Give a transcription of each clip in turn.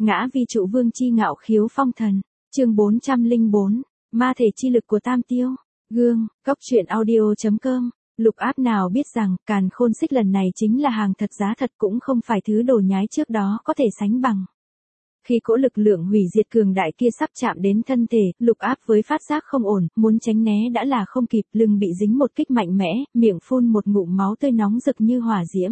Ngã vi trụ vương chi ngạo khiếu phong thần. Chương 404. Ma thể chi lực của Tam Tiêu. Gương, Cốc truyện audio.com. Lục Áp nào biết rằng, Càn Khôn Xích lần này chính là hàng thật giá thật, cũng không phải thứ đồ nhái trước đó có thể sánh bằng. Khi cỗ lực lượng hủy diệt cường đại kia sắp chạm đến thân thể, Lục Áp với phát giác không ổn, muốn tránh né đã là không kịp, lưng bị dính một kích mạnh mẽ, miệng phun một ngụm máu tươi nóng rực như hỏa diễm.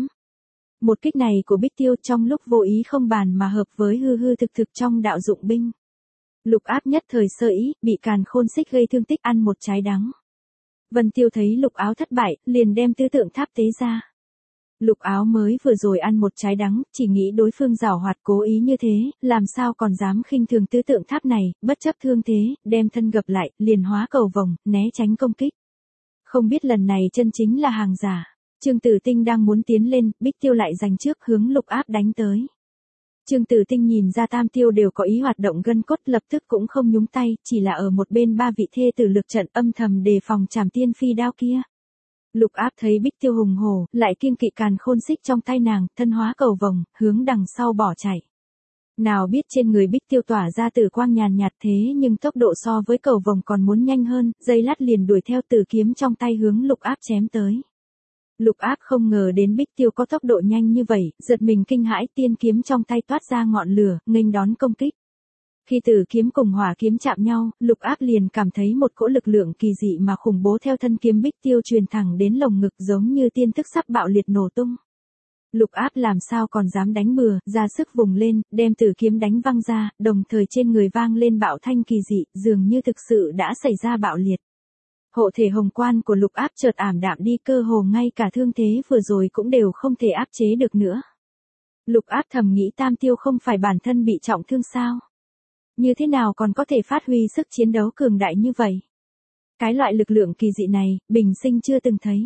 Một kích này của Bích Tiêu trong lúc vô ý không bàn mà hợp với hư hư thực thực trong đạo dụng binh. Lục Áp nhất thời sơ ý, bị Càn Khôn Xích gây thương tích ăn một trái đắng. Vân Tiêu thấy Lục Áo thất bại, liền đem tứ tượng tháp tế ra. Lục Áo mới vừa rồi ăn một trái đắng, chỉ nghĩ đối phương giảo hoạt cố ý như thế, làm sao còn dám khinh thường tứ tượng tháp này, bất chấp thương thế, đem thân gập lại, liền hóa cầu vồng, né tránh công kích. Không biết lần này chân chính là hàng giả. Trương Tử Tinh đang muốn tiến lên, Bích Tiêu lại giành trước hướng Lục Áp đánh tới. Trương Tử Tinh nhìn ra Tam Tiêu đều có ý hoạt động gân cốt, lập tức cũng không nhúng tay, chỉ là ở một bên ba vị thê tử lực trận âm thầm đề phòng Trảm Tiên Phi đao kia. Lục Áp thấy Bích Tiêu hùng hổ, lại kiêng kỵ Càn Khôn Xích trong tay nàng, thân hóa cầu vồng, hướng đằng sau bỏ chạy. Nào biết trên người Bích Tiêu tỏa ra tử quang nhàn nhạt thế nhưng tốc độ so với cầu vồng còn muốn nhanh hơn, giây lát liền đuổi theo tử kiếm trong tay hướng Lục Áp chém tới. Lục Áp không ngờ đến Bích Tiêu có tốc độ nhanh như vậy, giật mình kinh hãi, tiên kiếm trong tay toát ra ngọn lửa, nghênh đón công kích. Khi tử kiếm cùng hỏa kiếm chạm nhau, Lục Áp liền cảm thấy một cỗ lực lượng kỳ dị mà khủng bố theo thân kiếm Bích Tiêu truyền thẳng đến lồng ngực, giống như tiên thức sắp bạo liệt nổ tung. Lục Áp làm sao còn dám đánh bừa, ra sức vùng lên, đem tử kiếm đánh văng ra, đồng thời trên người vang lên bạo thanh kỳ dị, dường như thực sự đã xảy ra bạo liệt. Hộ thể hồng quan của Lục Áp chợt ảm đạm đi, cơ hồ ngay cả thương thế vừa rồi cũng đều không thể áp chế được nữa. Lục Áp thầm nghĩ Tam Tiêu không phải bản thân bị trọng thương sao? Như thế nào còn có thể phát huy sức chiến đấu cường đại như vậy? Cái loại lực lượng kỳ dị này, bình sinh chưa từng thấy.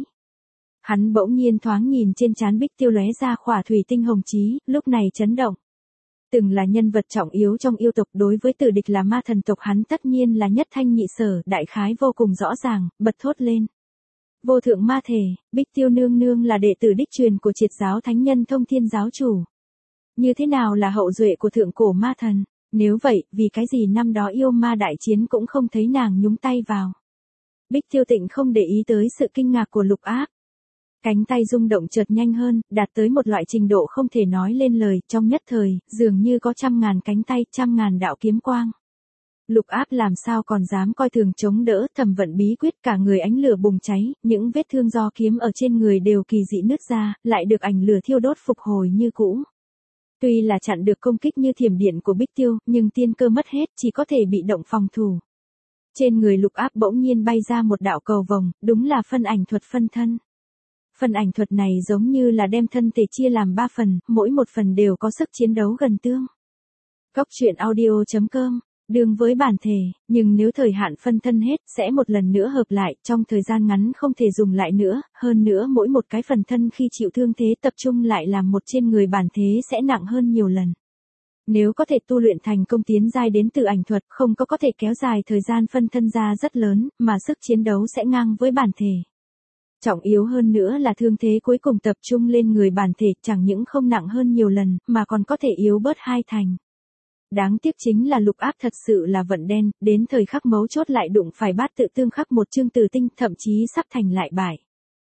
Hắn bỗng nhiên thoáng nhìn trên trán Bích Tiêu lóe ra khỏa thủy tinh hồng chí, lúc này chấn động. Từng là nhân vật trọng yếu trong yêu tộc, đối với tử địch là ma thần tộc hắn tất nhiên là nhất thanh nhị sở, đại khái vô cùng rõ ràng, bật thốt lên. Vô thượng ma thể, Bích Tiêu nương nương là đệ tử đích truyền của Triệt giáo thánh nhân Thông Thiên giáo chủ. Như thế nào là hậu duệ của thượng cổ ma thần? Nếu vậy, vì cái gì năm đó yêu ma đại chiến cũng không thấy nàng nhúng tay vào? Bích Tiêu Tịnh không để ý tới sự kinh ngạc của Lục Áp. Cánh tay rung động chợt nhanh hơn, đạt tới một loại trình độ không thể nói lên lời, trong nhất thời, dường như có 100.000 cánh tay, 100.000 đạo kiếm quang. Lục Áp làm sao còn dám coi thường chống đỡ, thẩm vận bí quyết, cả người ánh lửa bùng cháy, những vết thương do kiếm ở trên người đều kỳ dị nứt ra, lại được ảnh lửa thiêu đốt phục hồi như cũ. Tuy là chặn được công kích như thiểm điện của Bích Tiêu, nhưng tiên cơ mất hết, chỉ có thể bị động phòng thủ. Trên người Lục Áp bỗng nhiên bay ra một đạo cầu vồng, đúng là phân ảnh thuật phân thân. Phân ảnh thuật này giống như là đem thân thể chia làm 3 phần, mỗi một phần đều có sức chiến đấu gần tương. Cốc truyện audio.com. Đương với bản thể, nhưng nếu thời hạn phân thân hết, sẽ một lần nữa hợp lại, trong thời gian ngắn không thể dùng lại nữa, hơn nữa mỗi một cái phần thân khi chịu thương thế tập trung lại làm một trên người bản thế sẽ nặng hơn nhiều lần. Nếu có thể tu luyện thành công tiến giai đến từ ảnh thuật, không có thể kéo dài thời gian phân thân ra rất lớn, mà sức chiến đấu sẽ ngang với bản thể. Trọng yếu hơn nữa là thương thế cuối cùng tập trung lên người bản thể, chẳng những không nặng hơn nhiều lần, mà còn có thể yếu bớt 2 thành. Đáng tiếc chính là Lục Áp thật sự là vận đen, đến thời khắc mấu chốt lại đụng phải bát tự tương khắc một Trương Tử Tinh, thậm chí sắp thành lại bại.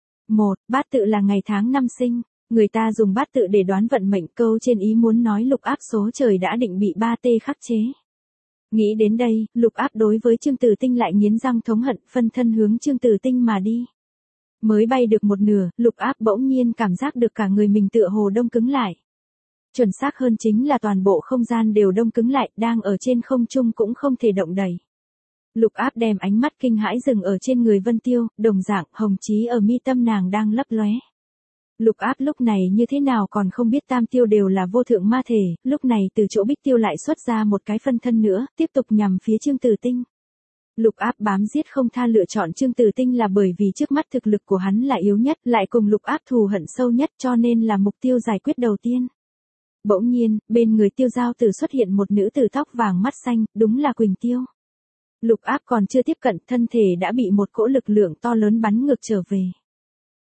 Bát tự là ngày tháng năm sinh, người ta dùng bát tự để đoán vận mệnh, câu trên ý muốn nói Lục Áp số trời đã định bị 3T khắc chế. Nghĩ đến đây, Lục Áp đối với Trương Tử Tinh lại nghiến răng thống hận, phân thân hướng Trương Tử Tinh mà đi. Mới bay được một nửa, Lục Áp bỗng nhiên cảm giác được cả người mình tựa hồ đông cứng lại. Chuẩn xác hơn chính là toàn bộ không gian đều đông cứng lại, đang ở trên không trung cũng không thể động đậy. Lục Áp đem ánh mắt kinh hãi dừng ở trên người Vân Tiêu, đồng dạng, hồng chí ở mi tâm nàng đang lấp lóe. Lục Áp lúc này như thế nào còn không biết Tam Tiêu đều là vô thượng ma thể, lúc này từ chỗ Bích Tiêu lại xuất ra một cái phân thân nữa, tiếp tục nhằm phía Trương Tử Tinh. Lục Áp bám giết không tha, lựa chọn Trương Tử Tinh là bởi vì trước mắt thực lực của hắn là yếu nhất, lại cùng Lục Áp thù hận sâu nhất, cho nên là mục tiêu giải quyết đầu tiên. Bỗng nhiên, bên người Tiêu Giao Tử xuất hiện một nữ tử tóc vàng mắt xanh, đúng là Quỳnh Tiêu. Lục Áp còn chưa tiếp cận, thân thể đã bị một cỗ lực lượng to lớn bắn ngược trở về.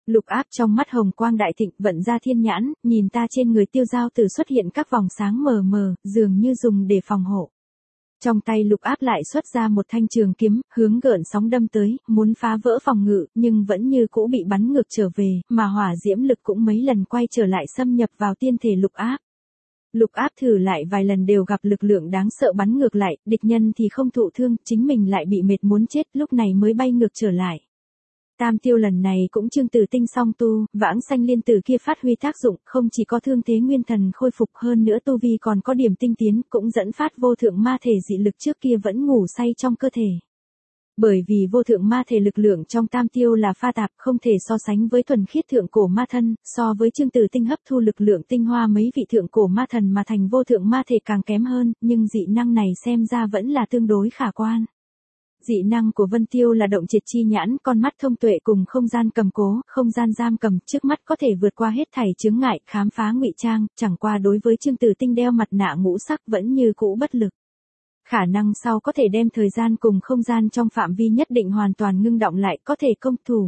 Lục áp trong mắt hồng quang đại thịnh vận ra thiên nhãn, nhìn ta trên người Tiêu Giao Tử xuất hiện các vòng sáng mờ mờ, dường như dùng để phòng hộ. Trong tay lục áp lại xuất ra một thanh trường kiếm, hướng gợn sóng đâm tới, muốn phá vỡ phòng ngự, nhưng vẫn như cũ bị bắn ngược trở về, mà hỏa diễm lực cũng mấy lần quay trở lại xâm nhập vào tiên thể lục áp. Lục áp thử lại vài lần đều gặp lực lượng đáng sợ bắn ngược lại, địch nhân thì không thụ thương, chính mình lại bị mệt muốn chết, lúc này mới bay ngược trở lại. Tam tiêu lần này cũng Chương Tử Tinh song tu, vãng sanh liên tử kia phát huy tác dụng, không chỉ có thương thế nguyên thần khôi phục hơn nữa tu vi còn có điểm tinh tiến, cũng dẫn phát vô thượng ma thể dị lực trước kia vẫn ngủ say trong cơ thể. Bởi vì vô thượng ma thể lực lượng trong tam tiêu là pha tạp, không thể so sánh với thuần khiết thượng cổ ma thân, so với Chương Tử Tinh hấp thu lực lượng tinh hoa mấy vị thượng cổ ma thần mà thành vô thượng ma thể càng kém hơn, nhưng dị năng này xem ra vẫn là tương đối khả quan. Dị năng của Vân Tiêu là động triệt chi nhãn, con mắt thông tuệ cùng không gian cầm cố, không gian giam cầm, trước mắt có thể vượt qua hết thảy chướng ngại, khám phá ngụy trang, chẳng qua đối với Chương Tử Tinh đeo mặt nạ ngũ sắc vẫn như cũ bất lực. Khả năng sau có thể đem thời gian cùng không gian trong phạm vi nhất định hoàn toàn ngưng động lại, có thể công thủ.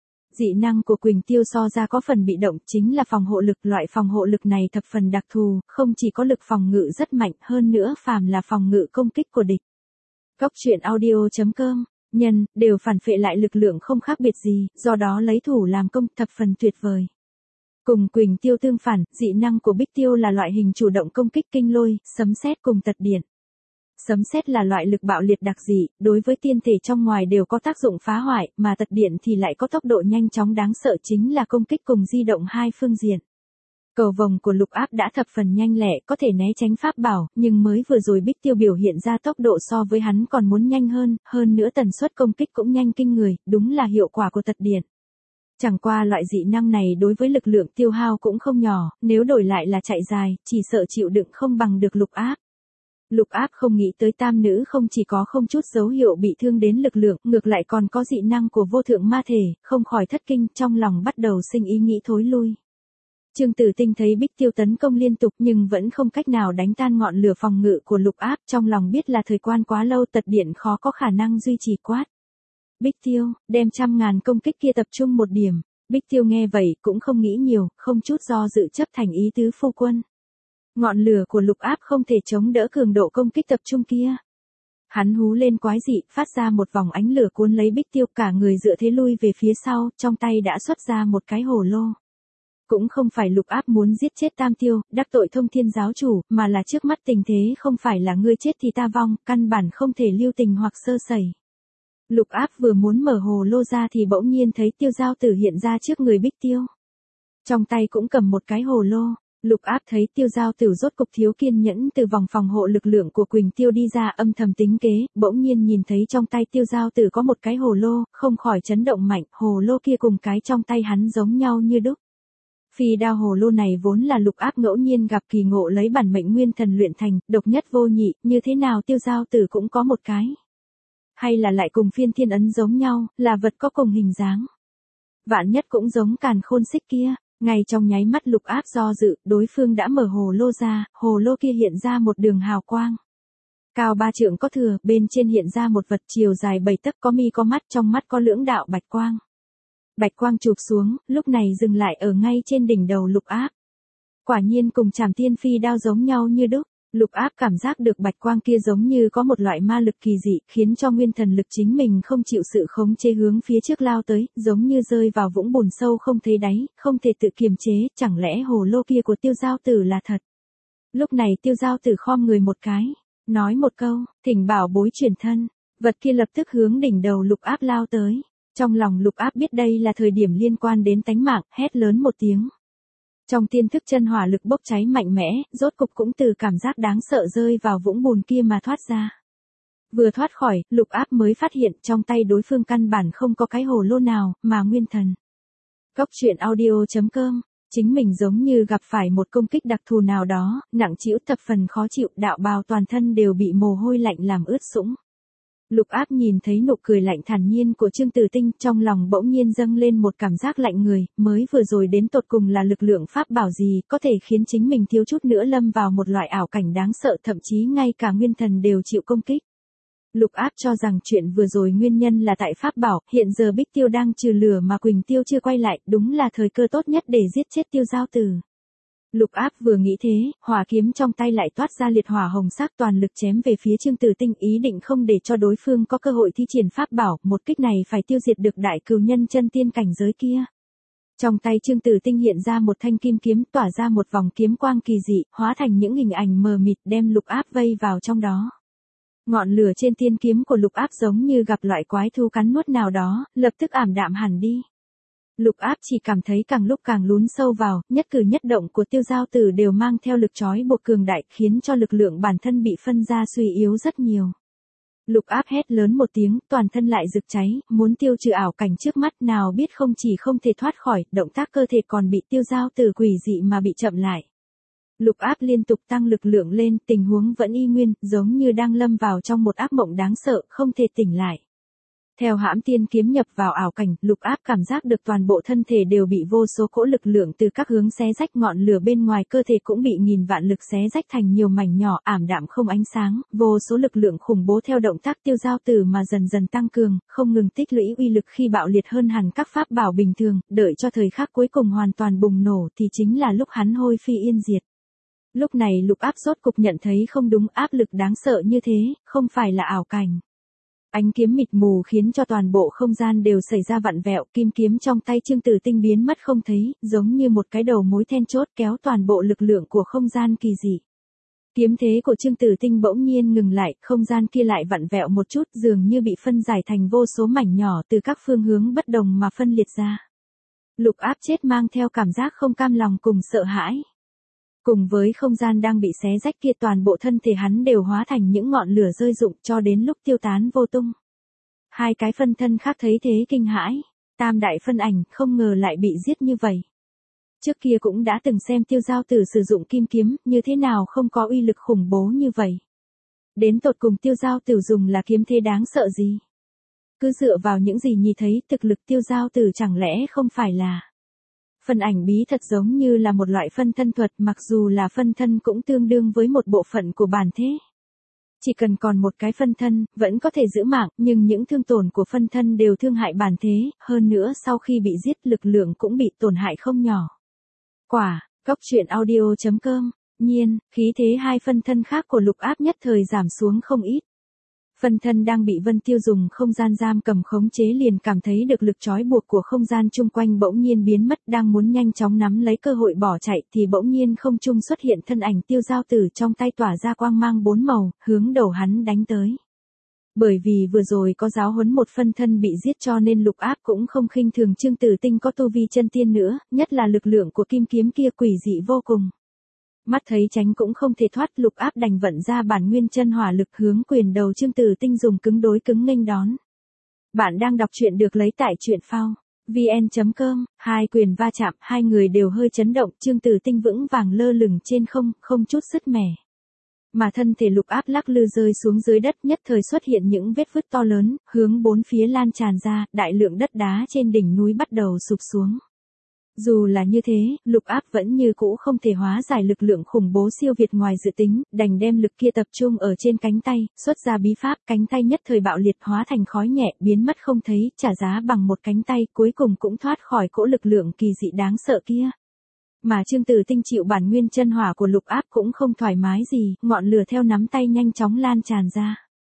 Dị năng của Quỳnh Tiêu so ra có phần bị động, chính là phòng hộ lực, loại phòng hộ lực này thập phần đặc thù, không chỉ có lực phòng ngự rất mạnh, hơn nữa phàm là phòng ngự công kích của địch. Góc truyện audio.com, nhân, đều phản phệ lại lực lượng không khác biệt gì, do đó lấy thủ làm công, thập phần tuyệt vời. Cùng Quỳnh Tiêu tương phản, dị năng của Bích Tiêu là loại hình chủ động công kích kinh lôi, sấm sét cùng tật điện. Sấm sét là loại lực bạo liệt đặc dị, đối với tiên thể trong ngoài đều có tác dụng phá hoại, mà tật điện thì lại có tốc độ nhanh chóng đáng sợ, chính là công kích cùng di động hai phương diện. Cầu vồng của lục áp đã thập phần nhanh lẹ, có thể né tránh pháp bảo, nhưng mới vừa rồi Bích Tiêu biểu hiện ra tốc độ so với hắn còn muốn nhanh hơn nữa tần suất công kích cũng nhanh kinh người, đúng là hiệu quả của tật điện. Chẳng qua loại dị năng này đối với lực lượng tiêu hao cũng không nhỏ, nếu đổi lại là chạy dài, chỉ sợ chịu đựng không bằng được lục áp. Lục áp không nghĩ tới tam nữ không chỉ có không chút dấu hiệu bị thương đến lực lượng, ngược lại còn có dị năng của vô thượng ma thể, không khỏi thất kinh, trong lòng bắt đầu sinh ý nghĩ thối lui. Chương Tử Tinh thấy Bích Tiêu tấn công liên tục nhưng vẫn không cách nào đánh tan ngọn lửa phòng ngự của lục áp, trong lòng biết là thời quan quá lâu, tật điện khó có khả năng duy trì, quát. Bích Tiêu, đem 100.000 công kích kia tập trung một điểm. Bích Tiêu nghe vậy cũng không nghĩ nhiều, không chút do dự chấp thành ý tứ phu quân. Ngọn lửa của lục áp không thể chống đỡ cường độ công kích tập trung kia. Hắn hú lên quái dị, phát ra một vòng ánh lửa cuốn lấy Bích Tiêu, cả người dựa thế lui về phía sau, trong tay đã xuất ra một cái hồ lô. Cũng không phải lục áp muốn giết chết tam tiêu, đắc tội Thông Thiên giáo chủ, mà là trước mắt tình thế không phải là ngươi chết thì ta vong, căn bản không thể lưu tình hoặc sơ sẩy. Lục áp vừa muốn mở hồ lô ra thì bỗng nhiên thấy Tiêu Giao Tử hiện ra trước người Bích Tiêu. Trong tay cũng cầm một cái hồ lô. Lục áp thấy Tiêu Giao Tử rốt cục thiếu kiên nhẫn từ vòng phòng hộ lực lượng của Quỳnh Tiêu đi ra, âm thầm tính kế, bỗng nhiên nhìn thấy trong tay Tiêu Giao Tử có một cái hồ lô, không khỏi chấn động mạnh, hồ lô kia cùng cái trong tay hắn giống nhau như đúc. Phi đao hồ lô này vốn là lục áp ngẫu nhiên gặp kỳ ngộ lấy bản mệnh nguyên thần luyện thành, độc nhất vô nhị, như thế nào Tiêu Giao Tử cũng có một cái. Hay là lại cùng Phiên Thiên Ấn giống nhau, là vật có cùng hình dáng. Vạn nhất cũng giống Càn Khôn Xích kia. Ngay trong nháy mắt lục áp do dự, đối phương đã mở hồ lô ra, hồ lô kia hiện ra một đường hào quang. Cao 3 trượng có thừa, bên trên hiện ra một vật chiều dài 7 tấc, có mi có mắt, trong mắt có lưỡng đạo bạch quang. Bạch quang chụp xuống, lúc này dừng lại ở ngay trên đỉnh đầu lục áp. Quả nhiên cùng Trảm Tiên Phi đao giống nhau như đúc. Lục áp cảm giác được bạch quang kia giống như có một loại ma lực kỳ dị, khiến cho nguyên thần lực chính mình không chịu sự khống chế hướng phía trước lao tới, giống như rơi vào vũng bùn sâu không thấy đáy, không thể tự kiềm chế, chẳng lẽ hồ lô kia của Tiêu Giao Tử là thật. Lúc này Tiêu Giao Tử khom người một cái, nói một câu, thỉnh bảo bối chuyển thân, vật kia lập tức hướng đỉnh đầu lục áp lao tới. Trong lòng lục áp biết đây là thời điểm liên quan đến tánh mạng, hét lớn một tiếng. Trong tiên thức chân hỏa lực bốc cháy mạnh mẽ, rốt cục cũng từ cảm giác đáng sợ rơi vào vũng bùn kia mà thoát ra. Vừa thoát khỏi, lục áp mới phát hiện trong tay đối phương căn bản không có cái hồ lô nào, mà nguyên thần. Góc truyện audio.com, chính mình giống như gặp phải một công kích đặc thù nào đó, nặng trĩu thập phần khó chịu, đạo bào toàn thân đều bị mồ hôi lạnh làm ướt sũng. Lục áp nhìn thấy nụ cười lạnh thản nhiên của Chương Tử Tinh, trong lòng bỗng nhiên dâng lên một cảm giác lạnh người, mới vừa rồi đến tột cùng là lực lượng pháp bảo gì, có thể khiến chính mình thiếu chút nữa lâm vào một loại ảo cảnh đáng sợ, thậm chí ngay cả nguyên thần đều chịu công kích. Lục Áp cho rằng chuyện vừa rồi nguyên nhân là tại pháp bảo, hiện giờ Bích Tiêu đang trừ lửa mà Quỳnh Tiêu chưa quay lại, đúng là thời cơ tốt nhất để giết chết Tiêu Giao Tử. Lục Áp vừa nghĩ thế, hỏa kiếm trong tay lại toát ra liệt hỏa hồng sắc toàn lực chém về phía Trương Tử Tinh, ý định không để cho đối phương có cơ hội thi triển pháp bảo, một kích này phải tiêu diệt được đại cừu nhân chân tiên cảnh giới kia. Trong tay Trương Tử Tinh hiện ra một thanh kim kiếm, tỏa ra một vòng kiếm quang kỳ dị, hóa thành những hình ảnh mờ mịt đem Lục Áp vây vào trong đó. Ngọn lửa trên tiên kiếm của Lục Áp giống như gặp loại quái thú cắn nuốt nào đó, lập tức ảm đạm hẳn đi. Lục Áp chỉ cảm thấy càng lúc càng lún sâu vào, nhất cử nhất động của Tiêu Giao Tử đều mang theo lực trói buộc cường đại, khiến cho lực lượng bản thân bị phân ra suy yếu rất nhiều. Lục Áp hét lớn một tiếng, toàn thân lại rực cháy, muốn tiêu trừ ảo cảnh trước mắt, nào biết không chỉ không thể thoát khỏi, động tác cơ thể còn bị Tiêu Giao Tử quỷ dị mà bị chậm lại. Lục Áp liên tục tăng lực lượng lên, tình huống vẫn y nguyên, giống như đang lâm vào trong một ác mộng đáng sợ, không thể tỉnh lại. Theo hãm tiên kiếm nhập vào ảo cảnh, Lục Áp cảm giác được toàn bộ thân thể đều bị vô số cỗ lực lượng từ các hướng xé rách, ngọn lửa bên ngoài cơ thể cũng bị nghìn vạn lực xé rách thành nhiều mảnh nhỏ, ảm đạm không ánh sáng, vô số lực lượng khủng bố theo động tác Tiêu Giao Tử mà dần dần tăng cường, không ngừng tích lũy uy lực khi bạo liệt hơn hẳn các pháp bảo bình thường, đợi cho thời khắc cuối cùng hoàn toàn bùng nổ thì chính là lúc hắn hôi phi yên diệt. Lúc này Lục Áp rốt cục nhận thấy không đúng, áp lực đáng sợ như thế, không phải là ảo cảnh. Ánh kiếm mịt mù khiến cho toàn bộ không gian đều xảy ra vặn vẹo, kim kiếm trong tay Trương Tử Tinh biến mất không thấy, giống như một cái đầu mối then chốt kéo toàn bộ lực lượng của không gian kỳ dị. Kiếm thế của Trương Tử Tinh bỗng nhiên ngừng lại, không gian kia lại vặn vẹo một chút, dường như bị phân giải thành vô số mảnh nhỏ từ các phương hướng bất đồng mà phân liệt ra. Lục Áp chết mang theo cảm giác không cam lòng cùng sợ hãi. Cùng với không gian đang bị xé rách kia, toàn bộ thân thể hắn đều hóa thành những ngọn lửa rơi rụng cho đến lúc tiêu tán vô tung. Hai cái phân thân khác thấy thế kinh hãi, tam đại phân ảnh không ngờ lại bị giết như vậy. Trước kia cũng đã từng xem Tiêu Giao Tử sử dụng kim kiếm, như thế nào không có uy lực khủng bố như vậy. Đến tột cùng Tiêu Giao Tử dùng là kiếm thế đáng sợ gì? Cứ dựa vào những gì nhìn thấy, thực lực Tiêu Giao Tử chẳng lẽ không phải là... Phân ảnh bí thật giống như là một loại phân thân thuật, mặc dù là phân thân cũng tương đương với một bộ phận của bản thế. Chỉ cần còn một cái phân thân, vẫn có thể giữ mạng, nhưng những thương tổn của phân thân đều thương hại bản thế, hơn nữa sau khi bị giết lực lượng cũng bị tổn hại không nhỏ. Quả, Cốc Truyện Audio.com, nhiên, khí thế hai phân thân khác của Lục Áp nhất thời giảm xuống không ít. Phân thân đang bị Vân Tiêu dùng không gian giam cầm khống chế liền cảm thấy được lực trói buộc của không gian chung quanh bỗng nhiên biến mất, đang muốn nhanh chóng nắm lấy cơ hội bỏ chạy thì bỗng nhiên không trung xuất hiện thân ảnh Tiêu Giao Tử, trong tay tỏa ra quang mang bốn màu, hướng đầu hắn đánh tới. Bởi vì vừa rồi có giáo huấn một phân thân bị giết cho nên Lục Áp cũng không khinh thường Trương Tử Tinh có tu vi chân tiên nữa, nhất là lực lượng của kim kiếm kia quỷ dị vô cùng. Mắt thấy tránh cũng không thể thoát, Lục Áp đành vận ra bản nguyên chân hỏa lực hướng quyền đầu Trương Tử Tinh dùng cứng đối cứng nghênh đón. Bạn đang đọc truyện được lấy tại truyện phao vn.com, hai quyền va chạm, hai người đều hơi chấn động, Trương Tử Tinh vững vàng lơ lửng trên không, không chút sứt mẻ. Mà thân thể Lục Áp lắc lư rơi xuống dưới đất, nhất thời xuất hiện những vết vứt to lớn, hướng bốn phía lan tràn ra, đại lượng đất đá trên đỉnh núi bắt đầu sụp xuống. Dù là như thế, Lục Áp vẫn như cũ không thể hóa giải lực lượng khủng bố siêu việt ngoài dự tính, đành đem lực kia tập trung ở trên cánh tay, xuất ra bí pháp, cánh tay nhất thời bạo liệt hóa thành khói nhẹ, biến mất không thấy, trả giá bằng một cánh tay, cuối cùng cũng thoát khỏi cỗ lực lượng kỳ dị đáng sợ kia. Mà Trương Tử Tinh chịu bản nguyên chân hỏa của Lục Áp cũng không thoải mái gì, ngọn lửa theo nắm tay nhanh chóng lan tràn ra.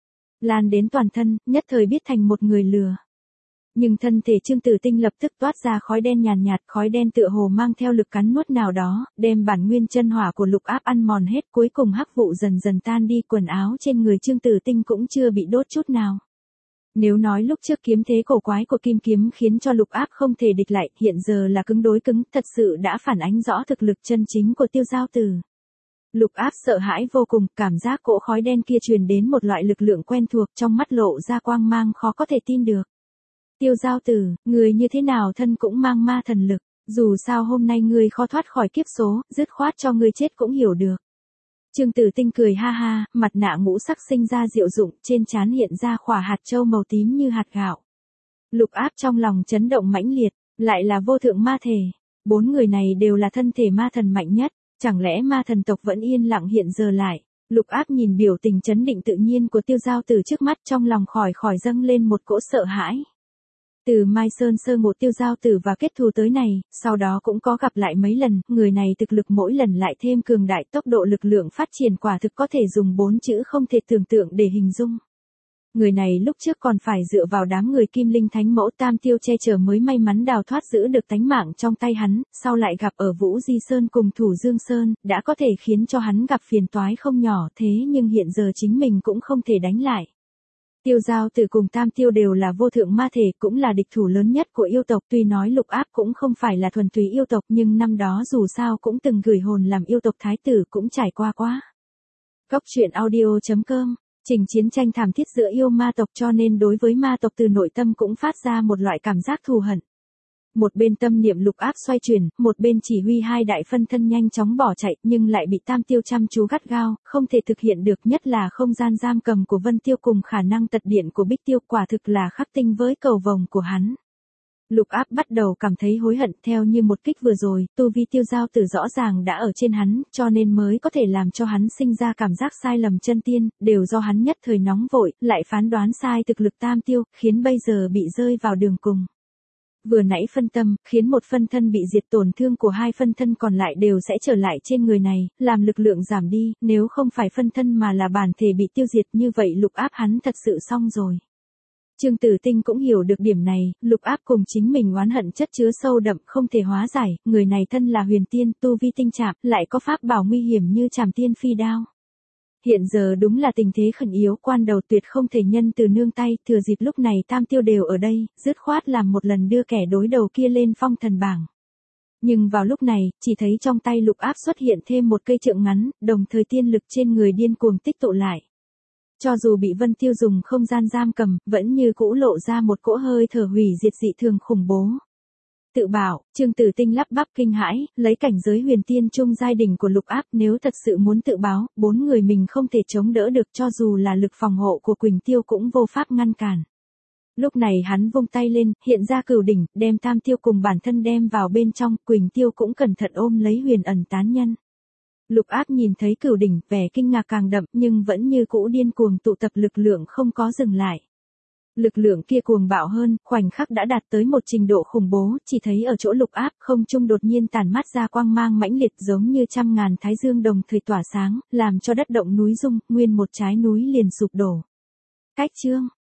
Lan đến toàn thân, nhất thời biết thành một người lửa. Nhưng thân thể Trương Tử Tinh lập tức toát ra khói đen nhàn nhạt, khói đen tựa hồ mang theo lực cắn nuốt nào đó, đem bản nguyên chân hỏa của Lục Áp ăn mòn hết, cuối cùng hắc vụ dần dần tan đi, quần áo trên người Trương Tử Tinh cũng chưa bị đốt chút nào. Nếu nói lúc trước kiếm thế cổ quái của kim kiếm khiến cho Lục Áp không thể địch lại, hiện giờ là cứng đối cứng, thật sự đã phản ánh rõ thực lực chân chính của Tiêu Giao Tử. Lục Áp sợ hãi vô cùng, cảm giác cỗ khói đen kia truyền đến một loại lực lượng quen thuộc, trong mắt lộ ra quang mang khó có thể tin được. Tiêu Giao Tử, người như thế nào thân cũng mang ma thần lực, dù sao hôm nay ngươi khó thoát khỏi kiếp số, dứt khoát cho ngươi chết cũng hiểu được. Trương Tử Tinh cười ha ha, mặt nạ ngũ sắc sinh ra diệu dụng, trên trán hiện ra khỏa hạt châu màu tím như hạt gạo. Lục Áp trong lòng chấn động mãnh liệt, lại là vô thượng ma thể. Bốn người này đều là thân thể ma thần mạnh nhất, chẳng lẽ ma thần tộc vẫn yên lặng hiện giờ lại. Lục Áp nhìn biểu tình trấn định tự nhiên của Tiêu Giao Tử trước mắt, trong lòng khỏi dâng lên một cỗ sợ hãi. Từ Mai Sơn sơ ngộ Tiêu Giao Tử và kết thù tới này, sau đó cũng có gặp lại mấy lần, người này thực lực mỗi lần lại thêm cường đại, tốc độ lực lượng phát triển quả thực có thể dùng 4 chữ không thể tưởng tượng để hình dung. Người này lúc trước còn phải dựa vào đám người Kim Linh Thánh Mẫu Tam Tiêu che chở mới may mắn đào thoát giữ được tánh mạng trong tay hắn, sau lại gặp ở Vũ Di Sơn cùng Thủ Dương Sơn, đã có thể khiến cho hắn gặp phiền toái không nhỏ, thế nhưng hiện giờ chính mình cũng không thể đánh lại. Tiêu Giao Tử cùng Tam Tiêu đều là vô thượng ma thể, cũng là địch thủ lớn nhất của yêu tộc, tuy nói Lục Áp cũng không phải là thuần túy yêu tộc nhưng năm đó dù sao cũng từng gửi hồn làm yêu tộc thái tử, cũng trải qua quá. Góc truyện audio.com Trình chiến tranh thảm thiết giữa yêu ma tộc, cho nên đối với ma tộc từ nội tâm cũng phát ra một loại cảm giác thù hận. Một bên tâm niệm Lục Áp xoay chuyển, một bên chỉ huy hai đại phân thân nhanh chóng bỏ chạy, nhưng lại bị Tam Tiêu chăm chú gắt gao, không thể thực hiện được, nhất là không gian giam cầm của Vân Tiêu cùng khả năng tật điện của Bích Tiêu, quả thực là khắc tinh với cầu vồng của hắn. Lục Áp bắt đầu cảm thấy hối hận, theo như một kích vừa rồi, tu vi Tiêu Giao Tử rõ ràng đã ở trên hắn, cho nên mới có thể làm cho hắn sinh ra cảm giác sai lầm chân tiên, đều do hắn nhất thời nóng vội, lại phán đoán sai thực lực Tam Tiêu, khiến bây giờ bị rơi vào đường cùng. Vừa nãy phân tâm, khiến một phân thân bị diệt, tổn thương của hai phân thân còn lại đều sẽ trở lại trên người này, làm lực lượng giảm đi, nếu không phải phân thân mà là bản thể bị tiêu diệt như vậy Lục Áp hắn thật sự xong rồi. Trương Tử Tinh cũng hiểu được điểm này, Lục Áp cùng chính mình oán hận chất chứa sâu đậm không thể hóa giải, người này thân là huyền tiên, tu vi tinh trạm, lại có pháp bảo nguy hiểm như Trảm Tiên Phi Đao. Hiện giờ đúng là tình thế khẩn yếu, quan đầu tuyệt không thể nhân từ nương tay, thừa dịp lúc này Tam Tiêu đều ở đây, dứt khoát làm một lần đưa kẻ đối đầu kia lên phong thần bảng. Nhưng vào lúc này, chỉ thấy trong tay Lục Áp xuất hiện thêm một cây trượng ngắn, đồng thời tiên lực trên người điên cuồng tích tụ lại. Cho dù bị Vân Tiêu dùng không gian giam cầm, vẫn như cũ lộ ra một cỗ hơi thở hủy diệt dị thường khủng bố. Tự bảo, Trương Tử Tinh lắp bắp kinh hãi, lấy cảnh giới huyền tiên trung giai đỉnh của Lục Áp, nếu thật sự muốn tự báo, 4 người mình không thể chống đỡ được, cho dù là lực phòng hộ của Quỳnh Tiêu cũng vô pháp ngăn cản. Lúc này hắn vung tay lên, hiện ra cửu đỉnh, đem Tam Tiêu cùng bản thân đem vào bên trong, Quỳnh Tiêu cũng cẩn thận ôm lấy Huyền Ẩn tán nhân. Lục Áp nhìn thấy cửu đỉnh, vẻ kinh ngạc càng đậm, nhưng vẫn như cũ điên cuồng tụ tập lực lượng không có dừng lại. Lực lượng kia cuồng bạo hơn, khoảnh khắc đã đạt tới một trình độ khủng bố, chỉ thấy ở chỗ Lục Áp, không trung đột nhiên tản mát ra quang mang mãnh liệt giống như trăm ngàn thái dương đồng thời tỏa sáng, làm cho đất động núi rung, nguyên một trái núi liền sụp đổ. Cách chương